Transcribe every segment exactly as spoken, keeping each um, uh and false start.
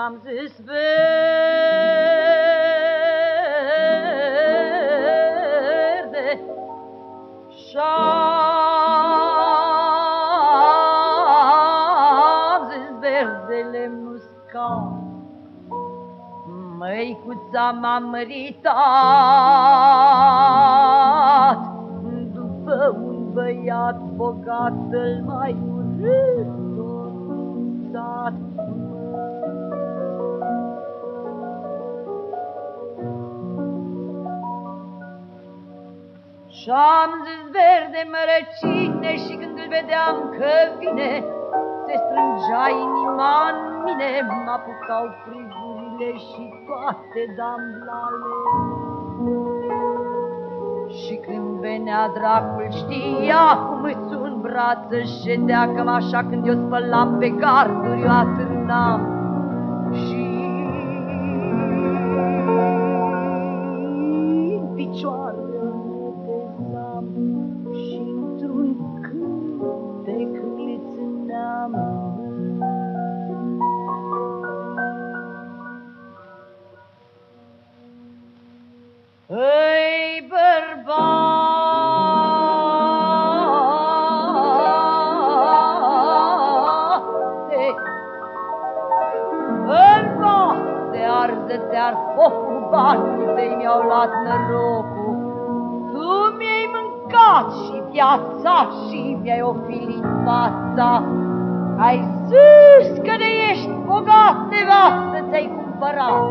Și-am zis verde, Și-am zis verdele muscat, măicuța m-a măritat după un băiat bogat, cel mai urât din sat. Și-am zis verde mărăcine, și când îl vedeam că vine, se strângea inima în mine, m-apucau frigurile și toate damblale. Și când venea dracul știa cum îți un braț își ședea, cam așa când eu spălam pe garduri, eu atârnam și în picioare netezam și într-un cântec glițneam. Ei, bărbate, bărbate, arză-te-ar focul, banii tăi mi-au luat norocul. Tu mi-ai mâncat și viața și mi-ai ofilit fața. Ai zis că de ești bogat, nevastă ți-ai cumpărat.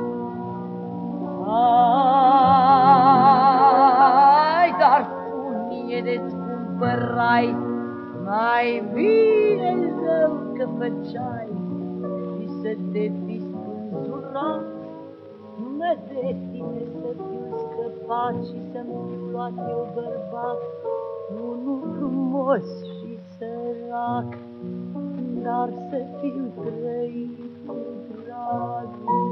Ai, dar punie de-ți cumpărai, mai bine rău că făceai și să te fi spânzurat. Mă de tine să fiu scăpat și să-mi fi luat eu bărbat, unul frumos și sărac, dar să fiu trăit cu dragul.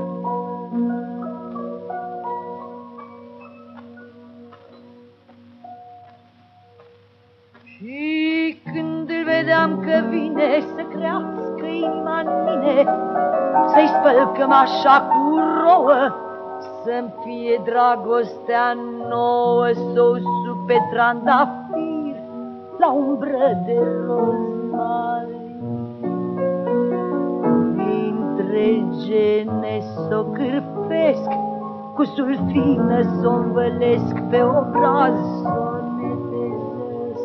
Și când îl vedeam că vine să crească inima în mine, să-i spăl cămașa cu rouă, să-mi fie dragostea nouă, s-o suc pe trandafir la umbră de rozmarin. Dintre gene s-o cârpesc, cu sulfină s-o învălesc, pe obraz s-o netezesc.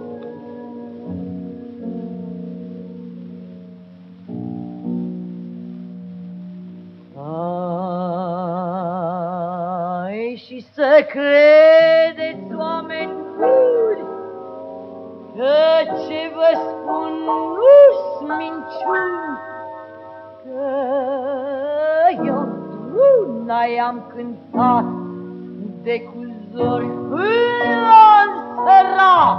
Ai, și să credeți, oameni buni, că ce vă spun nu-s minciuni, că eu una i-am cântat de cu zori până în sărat.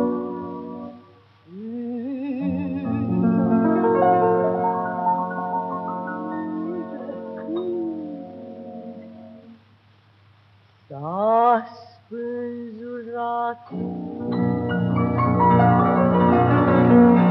S-a spânzurat